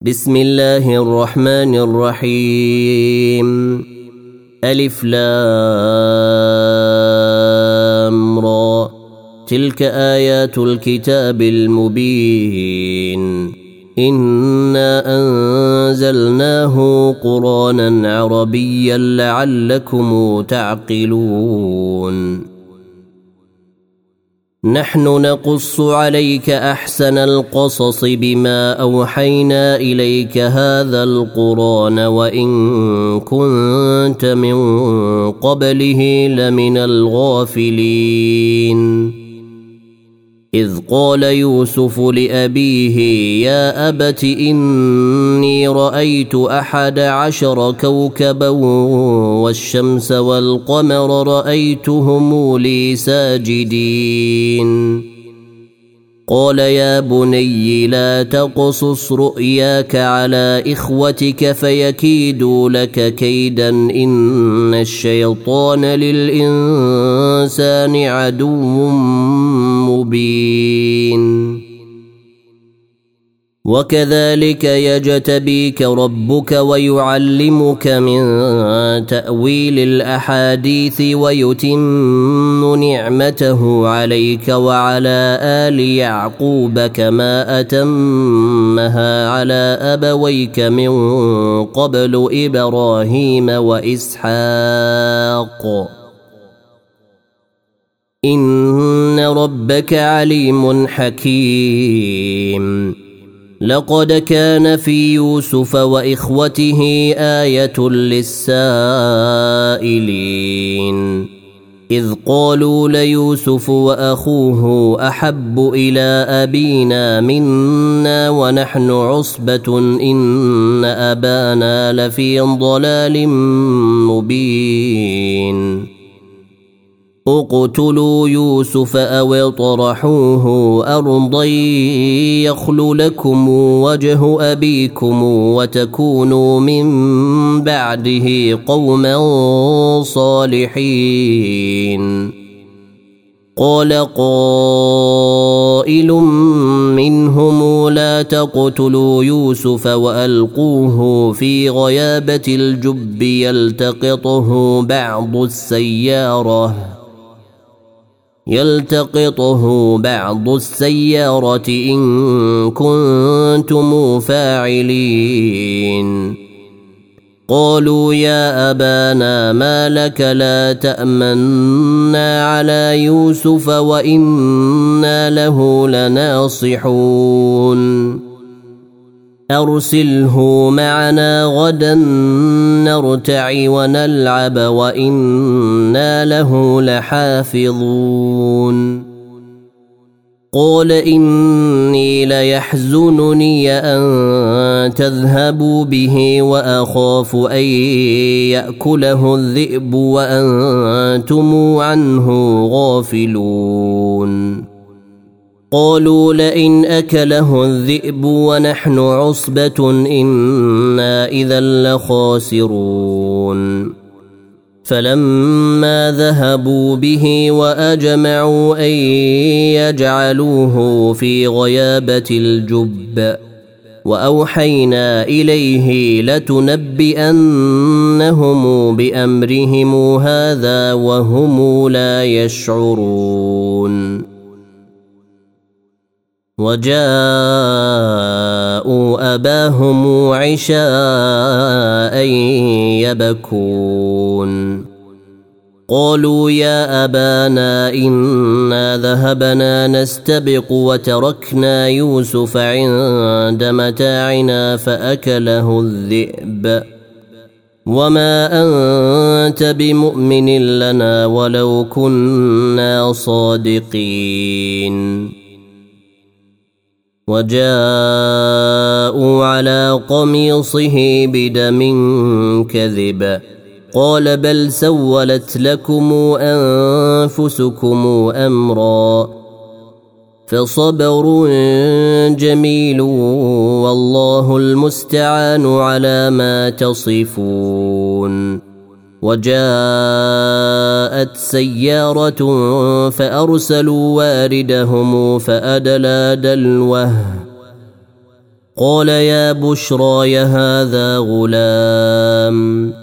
بسم الله الرحمن الرحيم. ألف لام را. تلك آيات الكتاب المبين. إنا أنزلناه قرآنا عربيا لعلكم تعقلون. نحن نقص عليك أحسن القصص بما أوحينا إليك هذا القرآن وإن كنت من قبله لمن الغافلين. إذ قال يوسف لأبيه يا أبت إني رأيت 11 كوكبا والشمس والقمر رأيتهم لي ساجدين. قال يا بني لا تقصص رؤياك على إخوتك فيكيدوا لك كيدا إن الشيطان للإنسان عدو مبين. وكذلك يجتبيك ربك ويعلمك من تأويل الأحاديث ويتم نعمته عليك وعلى آل يعقوب كما أتمها على أبويك من قبل إبراهيم وإسحاق إن ربك عليم حكيم. لقد كان في يوسف وإخوته آية للسائلين إذ قالوا ليوسف وأخوه أحب إلى أبينا منا ونحن عصبة إن أبانا لفي ضلال مبين. اقتلوا يوسف أو اطرحوه أرضا يخل لكم وجه أبيكم وتكونوا من بعده قوما صالحين. قال قائل منهم لا تقتلوا يوسف وألقوه في غيابة الجب يلتقطه بعض السيارة إن كنتم فاعلين. قالوا يا أبانا ما لك لا تأمنا على يوسف وإنا له لناصحون. أرسله معنا غدا نرتع ونلعب وإنا له لحافظون. قال إني ليحزنني أن تذهبوا به وأخاف أن يأكله الذئب وأنتم عنه غافلون. قالوا لئن أكله الذئب ونحن عصبة إنا إذا لخاسرون. فلما ذهبوا به وأجمعوا أن يجعلوه في غيابة الجب وأوحينا إليه لتنبئنهم بأمرهم هذا وهم لا يشعرون. وجاءوا أباهم عشاء يبكون. قالوا يا أبانا إنا ذهبنا نستبق وتركنا يوسف عند متاعنا فأكله الذئب وما أنت بمؤمن لنا ولو كنا صادقين. وجاءوا على قميصه بدم كذب قال بل سولت لكم أنفسكم أمرا فصبر جميل والله المستعان على ما تصفون. وجاءت سيارة فأرسلوا واردهم فأدلى دلوه قال يا بشراي هذا غلام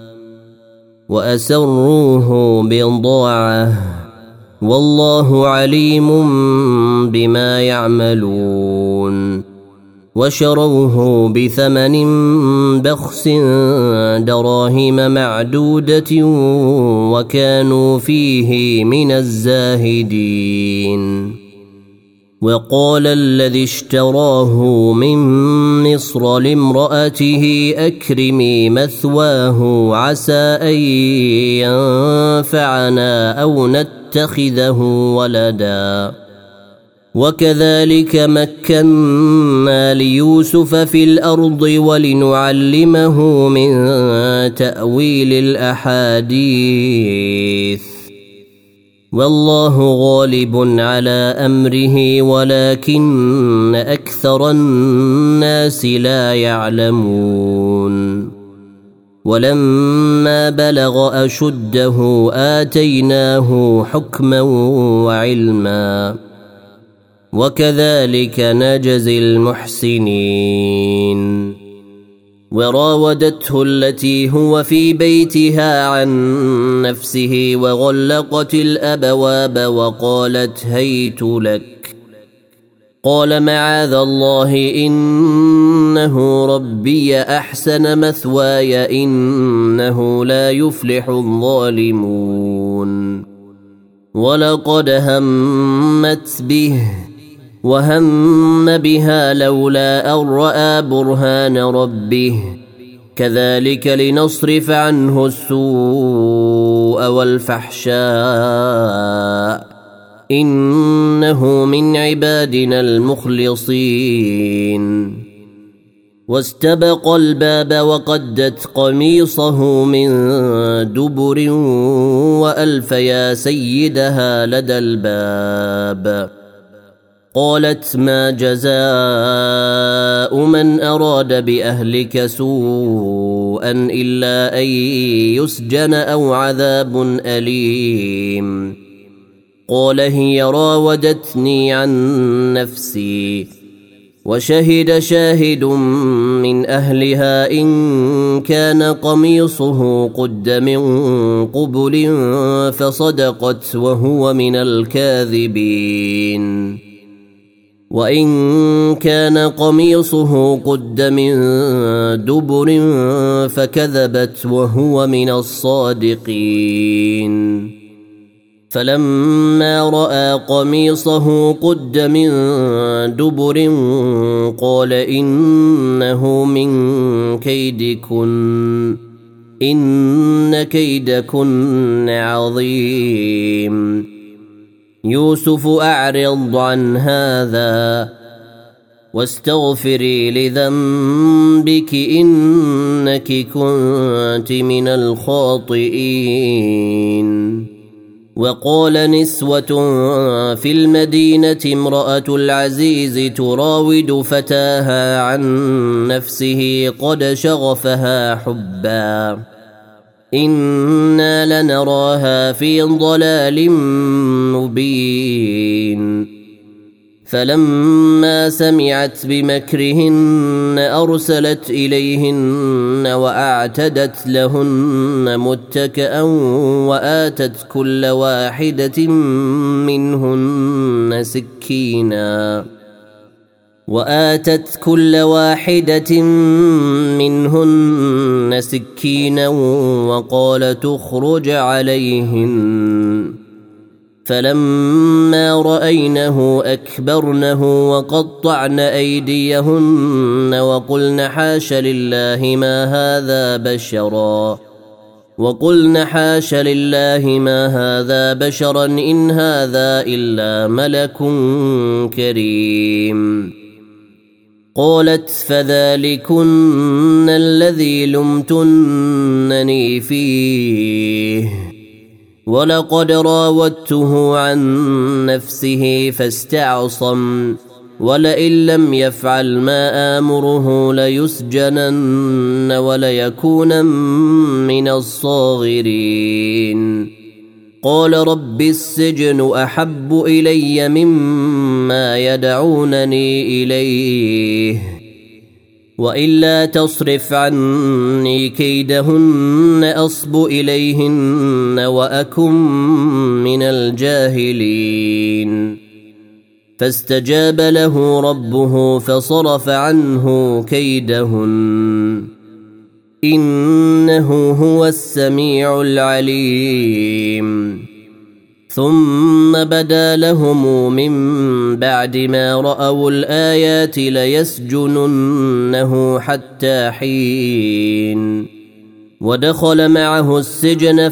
وأسروه بضاعة والله عليم بما يعملون وشروه بثمن بخس دراهم معدودة وكانوا فيه من الزاهدين. وقال الذي اشتراه من مصر لامرأته أكرمي مثواه عسى أن ينفعنا أو نتخذه ولدا وكذلك مكنا ليوسف في الأرض ولنعلمه من تأويل الأحاديث والله غالب على أمره ولكن أكثر الناس لا يعلمون. ولما بلغ أشده آتيناه حكما وعلما وكذلك نجزي المحسنين. وراودته التي هو في بيتها عن نفسه وغلقت الأبواب وقالت هيت لك قال معاذ الله إنه ربي أحسن مثواي إنه لا يفلح الظالمون. ولقد همت به وهم بها لولا أن رأى برهان ربه كذلك لنصرف عنه السوء والفحشاء إنه من عبادنا المخلصين. واستبق الباب وقدت قميصه من دبر وألف يا سيدها لدى الباب. قالت ما جزاء من أراد بأهلك سوءا إلا أن يسجن أو عذاب أليم. قال هي راودتني عن نفسي وشهد شاهد من أهلها إن كان قميصه قد من قبل فصدقت وهو من الكاذبين وإن كان قميصه قد من دبر فكذبت وهو من الصادقين. فلما رأى قميصه قد من دبر قال إنه من كيدكن إن كيدكن عظيم. يوسف أعرض عن هذا واستغفري لذنبك إنك كنت من الخاطئين. وقال نسوة في المدينة امرأة العزيز تراود فتاها عن نفسه قد شغفها حبا إنا لنراها في ضلال مبين. فلما سمعت بمكرهن أرسلت إليهن وأعتدت لهن متكئا وآتت كل واحدة منهن سكينا وقال تخرج عليهن. فلما رأينه أكبرنه وقطعن أيديهن وقلن حاش لله ما هذا بشرا إن هذا إلا ملك كريم. قالت فذلكن الذي لمتنني فيه ولقد راودته عن نفسه فاستعصم ولئن لم يفعل ما آمره ليسجنن وليكونن من الصاغرين. قال رب السجن أحب إلي مما يدعونني إليه وإلا تصرف عني كيدهن أصب إليهن وأكن من الجاهلين فاستجاب له ربه فصرف عنه كيدهن إنه هو السميع العليم ثم بدا لهم من بعد ما رأوا الآيات ليسجننه حتى حين ودخل معه السجن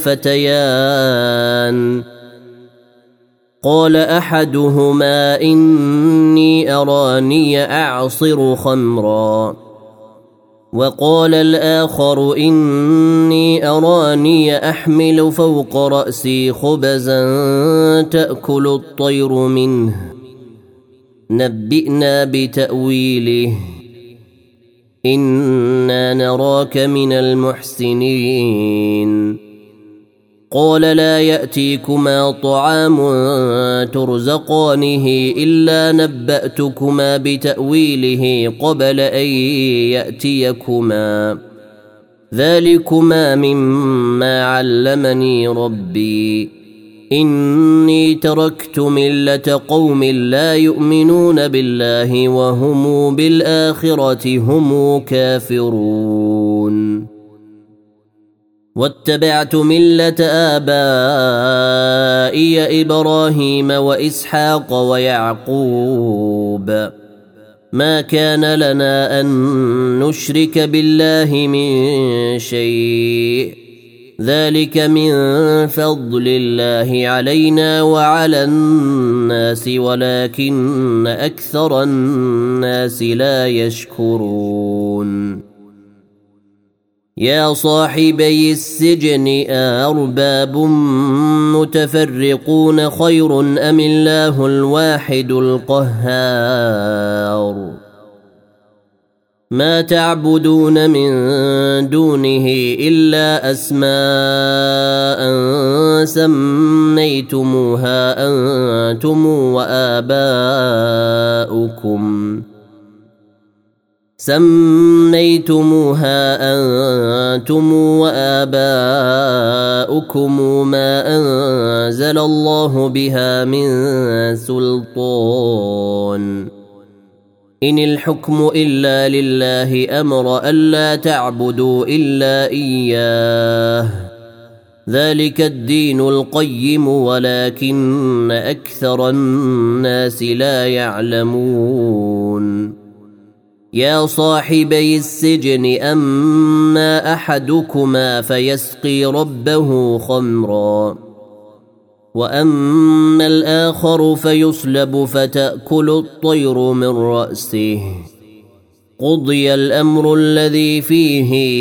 فتيان قال أحدهما إني أراني أعصر خمرا وقال الآخر إني أراني أحمل فوق رأسي خبزا تأكل الطير منه نبئنا بتأويله إنا نراك من المحسنين قال لا يأتيكما طعام ترزقانه إلا نبأتكما بتأويله قبل أن يأتيكما ذلكما مما علمني ربي إني تركت ملة قوم لا يؤمنون بالله وهم بالآخرة هم كافرون واتبعت ملة آبائي إبراهيم وإسحاق ويعقوب ما كان لنا أن نشرك بالله من شيء ذلك من فضل الله علينا وعلى الناس ولكن أكثر الناس لا يشكرون يا صاحبي السجن أأرباب متفرقون خير أم الله الواحد القهار ما تعبدون من دونه إلا أسماء سميتموها أنتم وآباؤكم ما أنزل الله بها من سلطان إن الحكم إلا لله أمر ألا تعبدوا إلا إياه ذلك الدين القيم ولكن أكثر الناس لا يعلمون يا صاحبي السجن أما أحدكما فيسقي ربه خمرا وأما الآخر فيصلب فتأكل الطير من رأسه قضي الأمر الذي فيه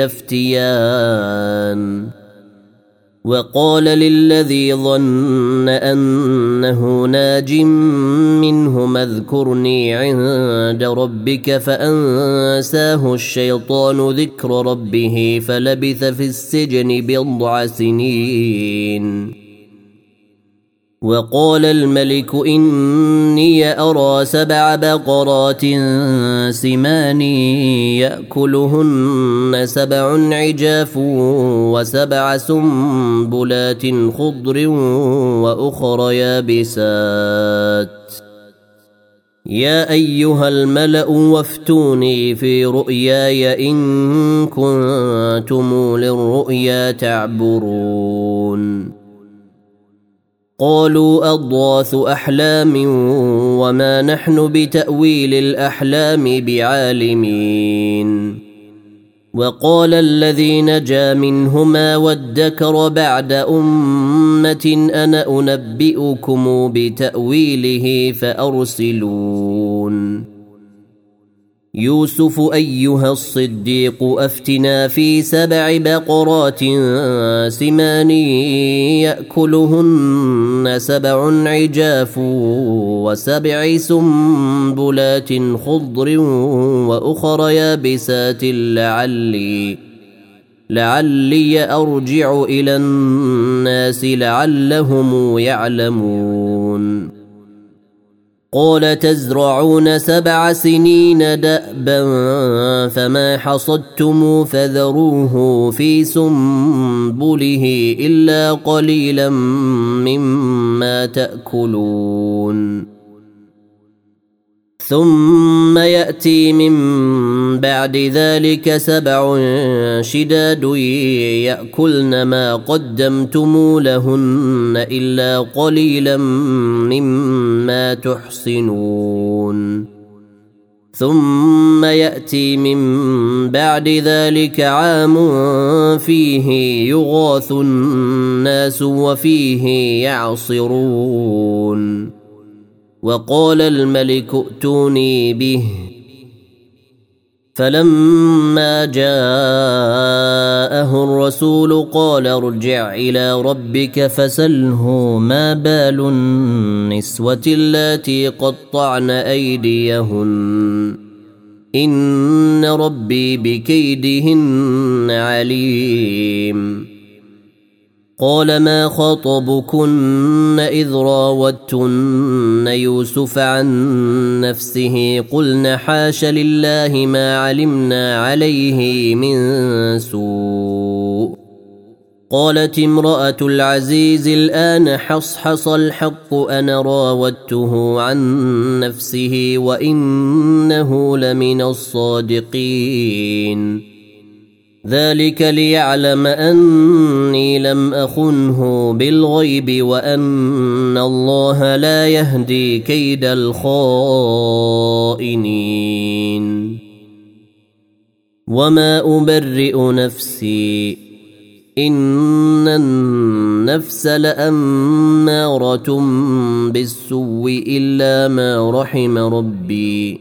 تستفتيان وقال للذي ظن أنه ناج منهما اذكرني عند ربك فأنساه الشيطان ذكر ربه فلبث في السجن بضع سنين وقال الملك إني أرى 7 بقرات سمان يأكلهن 7 عجاف و7 سنبلات خضر وأخر يابسات يا أيها الملأ وافتوني في رؤياي إن كنتم للرؤيا تعبرون قالوا أضغاث أحلام وما نحن بتأويل الأحلام بعالمين وقال الذي نجا منهما وادكر بعد أمة أنا أنبئكم بتأويله فأرسلون يوسف أيها الصديق أفتنا في 7 بقرات سمان يأكلهن 7 عجاف و7 سنبلات خضر وأخر يابسات لعلي أرجع إلى الناس لعلهم يعلمون قال تزرعون 7 سنين دأبا فما حصدتم فذروه في سنبله إلا قليلا مما تأكلون ثم يأتي من بعد ذلك 7 شداد يأكلن ما قدمتم لهن إلا قليلا مما تحصنون ثم يأتي من بعد ذلك عام فيه يغاث الناس وفيه يعصرون وقال الملك ائتوني به فلما جاءه الرسول قال ارجع إلى ربك فسله ما بال النسوة اللاتي قطعن أيديهن إن ربي بكيدهن عليم قال ما خطبكن إذ راوتن يوسف عن نفسه قلن حاش لله ما علمنا عليه من سوء قالت امرأة العزيز الآن حصحص الحق أنا راودته عن نفسه وإنه لمن الصادقين ذلك ليعلم أني لم أخنه بالغيب وأن الله لا يهدي كيد الخائنين وما أبرئ نفسي إن النفس لأمارة بالسوء إلا ما رحم ربي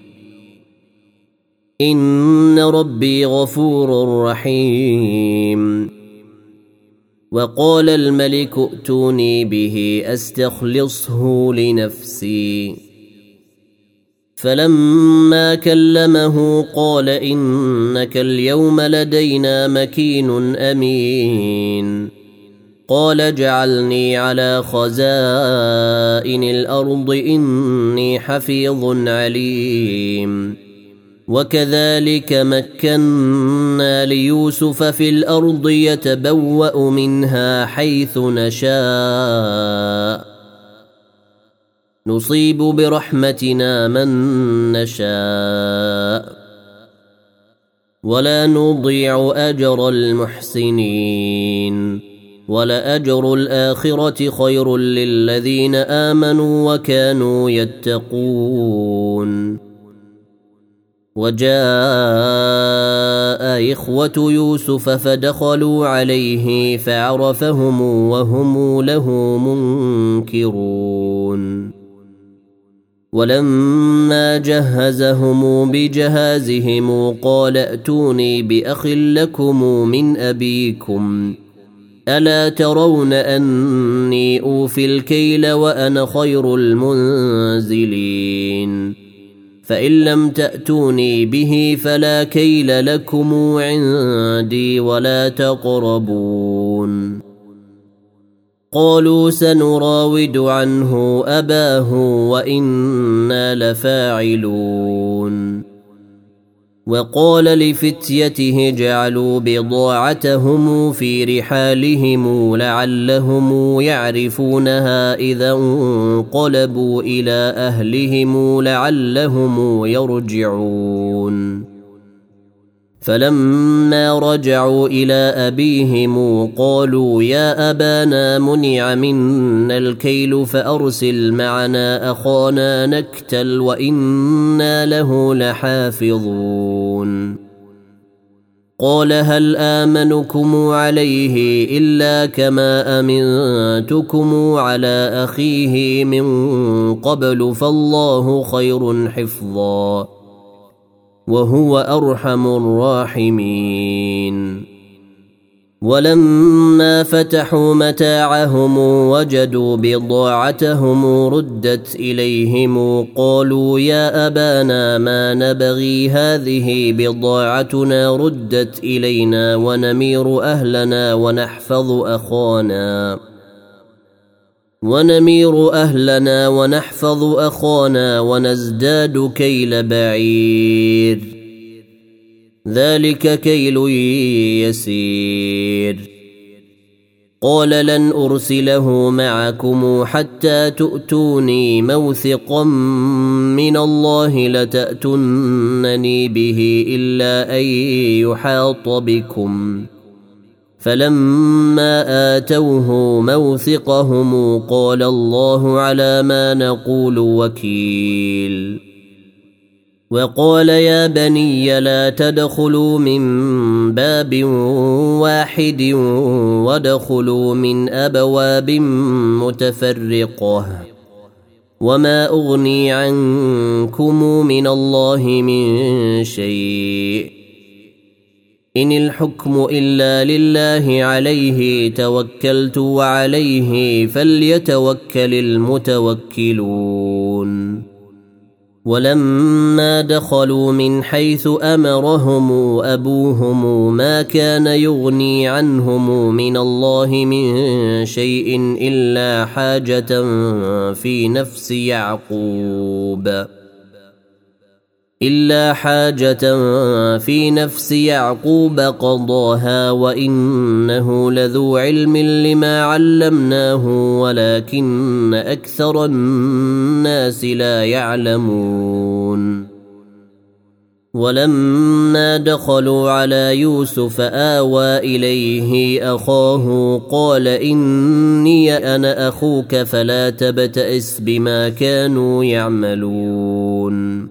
إن ربي غفور رحيم وقال الملك ائتوني به أستخلصه لنفسي فلما كلمه قال إنك اليوم لدينا مكين أمين قال اجعلني على خزائن الأرض إني حفيظ عليم وكذلك مكنا ليوسف في الأرض يتبوأ منها حيث نشاء نصيب برحمتنا من نشاء ولا نضيع أجر المحسنين ولأجر الآخرة خير للذين آمنوا وكانوا يتقون وجاء إخوة يوسف فدخلوا عليه فعرفهم وهم له منكرون ولما جهزهم بجهازهم قال ائتوني بأخ لكم من أبيكم ألا ترون أني أوفي الكيل وأنا خير المنزلين فإن لم تأتوني به فلا كيل لكم عندي ولا تقربون قالوا سنراود عنه أباه وإنا لفاعلون وقال لفتيته جعلوا بضاعتهم في رحالهم لعلهم يعرفونها إذا انقلبوا إلى أهلهم لعلهم يرجعون فلما رجعوا إلى أبيهم قالوا يا أبانا منع منا الكيل فأرسل معنا أخانا نكتل وإنا له لحافظون قال هل آمنكم عليه إلا كما أمنتكم على أخيه من قبل فالله خير حفظا وهو أرحم الراحمين ولما فتحوا متاعهم وجدوا بضاعتهم ردت إليهم قالوا يا أبانا ما نبغي هذه بضاعتنا ردت إلينا ونمير أهلنا ونمير أهلنا ونحفظ أخانا ونزداد كيل بعير ذلك كيل يسير قال لن أرسله معكم حتى تؤتوني موثقا من الله لتأتونني به إلا أن يحاط بكم فلما آتوه موثقهم قال الله على ما نقول وكيل وقال يا بني لا تدخلوا من باب واحد وادخلوا من أبواب متفرقة وما أغني عنكم من الله من شيء إن الحكم إلا لله عليه توكلت وعليه فليتوكل المتوكلون ولما دخلوا من حيث أمرهم أبوهم ما كان يغني عنهم من الله من شيء إلا حاجة في نفس يعقوب قضاها وإنه لذو علم لما علمناه ولكن أكثر الناس لا يعلمون ولما دخلوا على يوسف آوى إليه أخاه قال إني أنا أخوك فلا تبتئس بما كانوا يعملون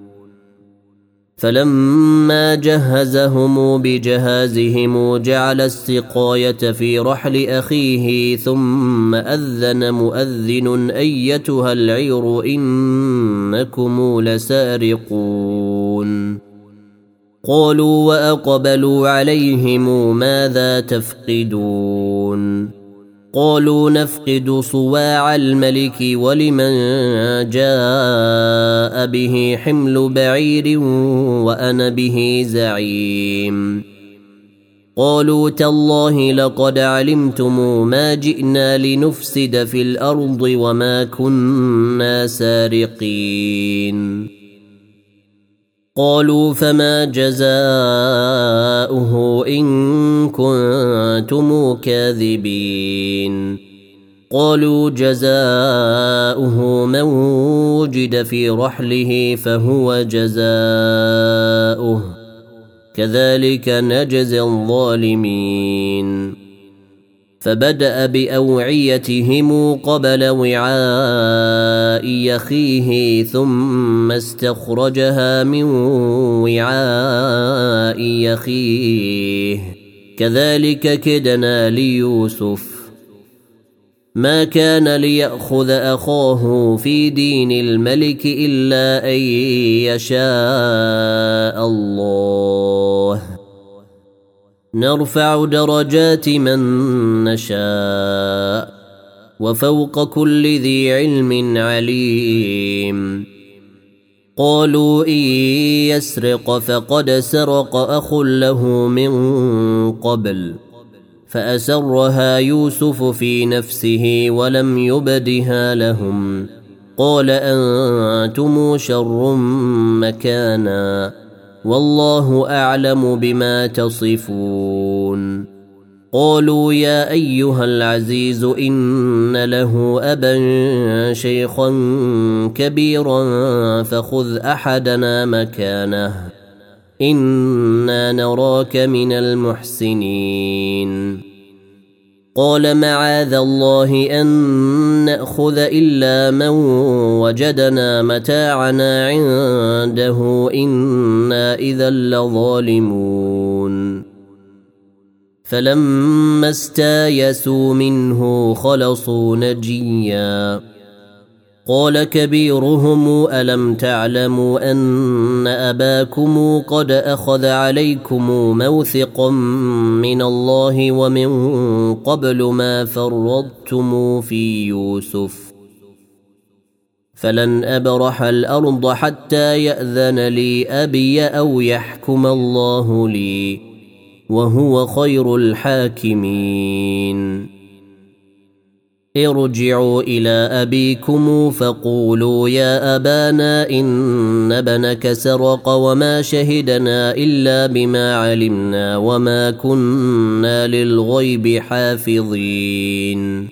فلما جهزهم بجهازهم جعل السقاية في رحل أخيه ثم أذن مؤذن أيتها العير إنكم لسارقون قالوا وأقبلوا عليهم ماذا تفقدون قالوا نفقد صواع الملك ولمن جاء به حمل بعير وأنا به زعيم قالوا تالله لقد علمتم ما جئنا لنفسد في الأرض وما كنا سارقين قالوا فما جزاؤه إن كنتم كاذبين قالوا جزاؤه من وجد في رحله فهو جزاؤه كذلك نجزي الظالمين فبدأ بأوعيتهم قبل وعاء أخيه ثم استخرجها من وعاء أخيه كذلك كدنا ليوسف ما كان ليأخذ أخاه في دين الملك إلا أن يشاء الله نرفع درجات من نشاء وفوق كل ذي علم عليم قالوا إن يسرق فقد سرق أخ له من قبل فأسرها يوسف في نفسه ولم يبدها لهم قال أنتم شر مكانا والله أعلم بما تصفون قالوا يا أيها العزيز إن له أبا شيخا كبيرا فخذ أحدنا مكانه إنا نراك من المحسنين قال معاذ الله أن نأخذ إلا من وجدنا متاعنا عنده إنا إذا لظالمون فلما استايسوا منه خلصوا نجيا قال كبيرهم ألم تعلموا أن أباكم قد أخذ عليكم موثقا من الله ومن قبل ما فرطتم في يوسف فلن أبرح الأرض حتى يأذن لي أبي أو يحكم الله لي وهو خير الحاكمين ارجعوا إلى أبيكم فقولوا يا أبانا إن ابنك سرق وما شهدنا إلا بما علمنا وما كنا للغيب حافظين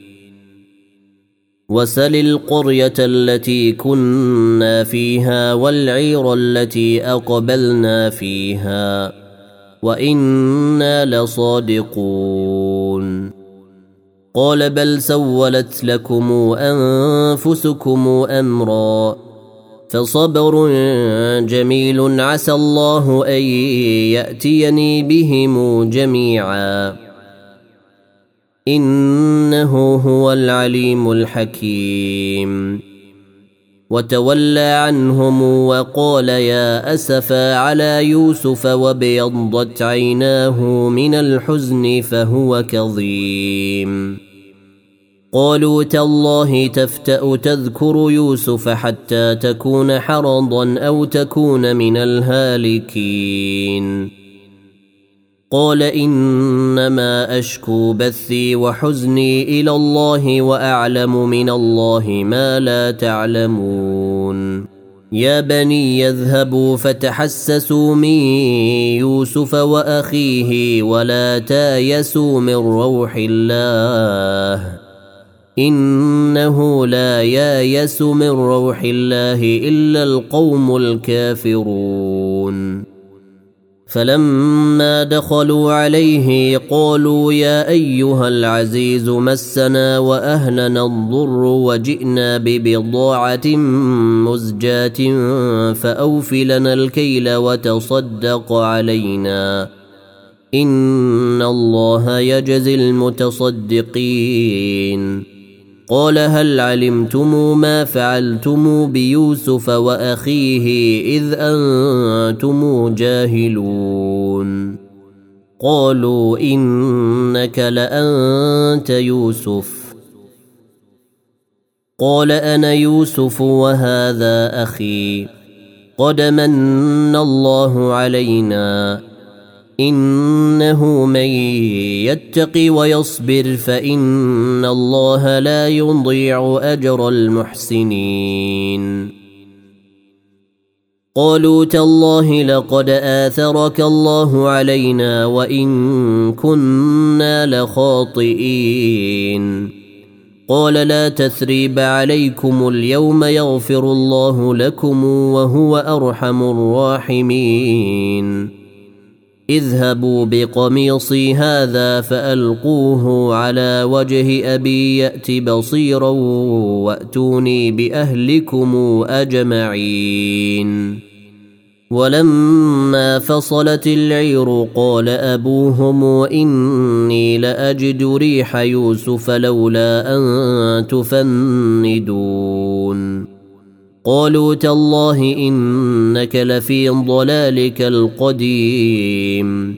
وسل القرية التي كنا فيها والعير التي أقبلنا فيها وإنا لصادقون قال بل سولت لكم أنفسكم أمرا فصبر جميل عسى الله أن يأتيني بهم جميعا إنه هو العليم الحكيم وتولى عنهم وقال يا أسفا على يوسف وابيضت عيناه من الحزن فهو كظيم قالوا تالله تفتأ تذكر يوسف حتى تكون حرضا أو تكون من الهالكين قال إنما أشكو بثي وحزني إلى الله وأعلم من الله ما لا تعلمون يا بني يذهبوا فتحسسوا من يوسف وأخيه ولا تايسوا من روح الله إنه لا يايس من روح الله إلا القوم الكافرون فلما دخلوا عليه قالوا يا أيها العزيز مسنا وأهلنا الضر وجئنا ببضاعة مزجاة فأوف لنا الكيل وتصدق علينا إن الله يجزي المتصدقين قال هل علمتم ما فعلتم بيوسف وأخيه إذ أنتم جاهلون قالوا إنك لأنت يوسف قال أنا يوسف وهذا أخي قد من الله علينا إنه من يتق ويصبر فإن الله لا يضيع أجر المحسنين قالوا تالله لقد آثرك الله علينا وإن كنا لخاطئين قال لا تثريب عليكم اليوم يغفر الله لكم وهو أرحم الراحمين اذهبوا بقميصي هذا فألقوه على وجه أبي يأت بصيرا وأتوني بأهلكم أجمعين ولما فصلت العير قال أبوهم إني لأجد ريح يوسف لولا أن تفندون قالوا تالله إنك لفي ضلالك القديم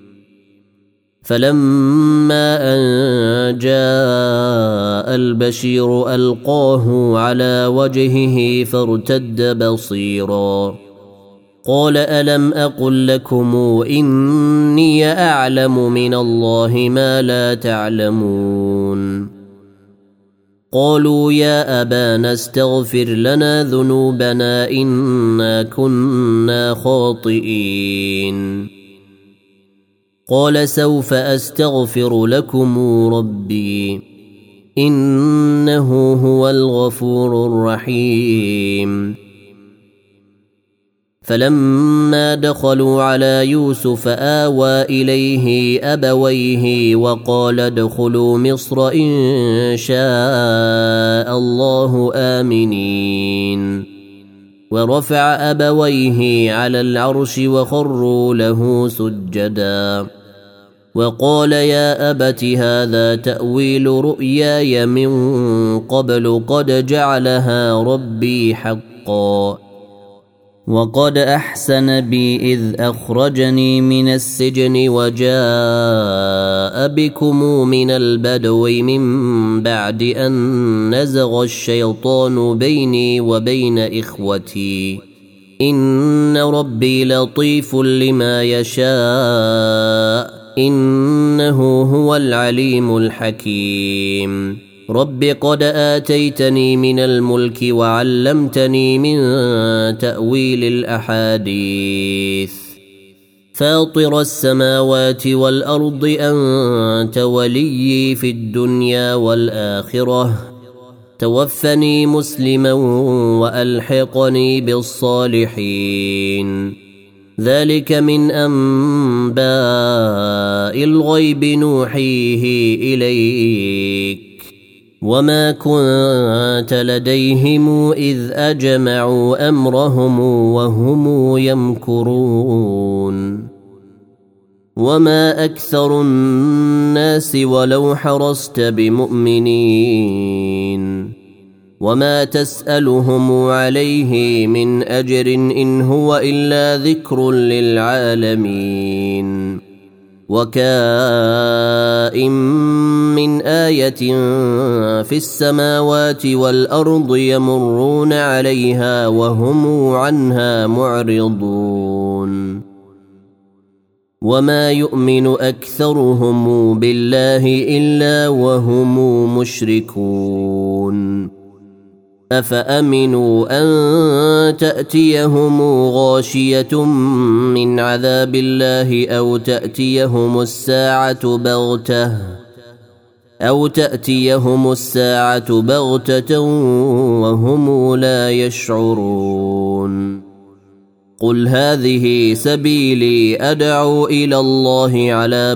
فلما أن جاء البشير ألقاه على وجهه فارتد بصيرا قال ألم أقل لكم إني أعلم من الله ما لا تعلمون قالوا يا أبانا استغفر لنا ذنوبنا إنا كنا خاطئين قال سوف أستغفر لكم ربي إنه هو الغفور الرحيم فلما دخلوا على يوسف آوى إليه أبويه وقال ادخلوا مصر إن شاء الله آمنين ورفع أبويه على العرش وخروا له سجدا وقال يا أبت هذا تأويل رؤياي من قبل قد جعلها ربي حقا وقد أحسن بي إذ أخرجني من السجن وجاء بكم من البدو من بعد أن نزغ الشيطان بيني وبين إخوتي إن ربي لطيف لما يشاء إنه هو العليم الحكيم رب قد آتيتني من الملك وعلمتني من تأويل الأحاديث فاطر السماوات والأرض أنت وليي في الدنيا والآخرة توفني مسلما وألحقني بالصالحين ذلك من أنباء الغيب نوحيه إليك وما كنت لديهم إذ أجمعوا أمرهم وهم يمكرون وما أكثر الناس ولو حرصت بمؤمنين وما تسألهم عليه من أجر إن هو إلا ذكر للعالمين وكائن من آية في السماوات والأرض يمرون عليها وهم عنها معرضون وما يؤمن أكثرهم بالله إلا وهم مشركون أفأمنوا أن تأتيهم غاشية من عذاب الله أو تأتيهم الساعة بغتة وهم لا يشعرون قل هذه سبيلي أدعو إلى الله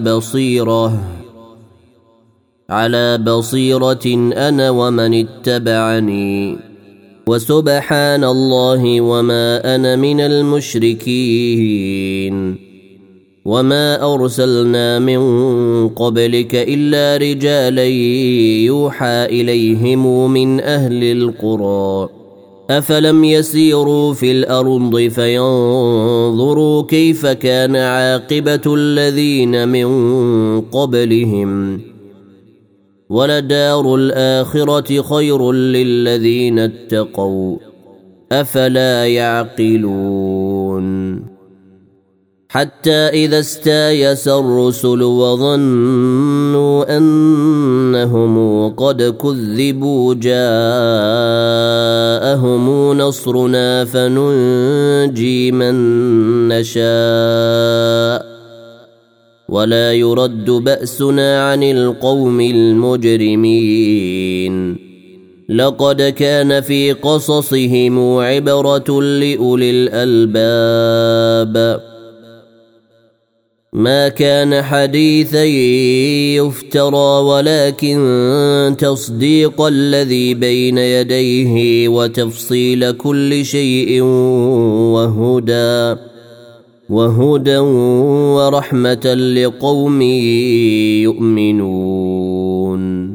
على بصيرة أنا ومن اتبعني وسبحان الله وما أنا من المشركين وما أرسلنا من قبلك إلا رجالا يوحى إليهم من أهل القرى أفلم يسيروا في الأرض فينظروا كيف كان عاقبة الذين من قبلهم ولدار الآخرة خير للذين اتقوا أفلا يعقلون حتى إذا استيأس الرسل وظنوا أنهم قد كذبوا جاءهم نصرنا فننجي من نشاء ولا يرد بأسنا عن القوم المجرمين لقد كان في قصصهم عبرة لأولي الألباب ما كان حديثا يفترى ولكن تصديق الذي بين يديه وتفصيل كل شيء وهدى ورحمة لقوم يؤمنون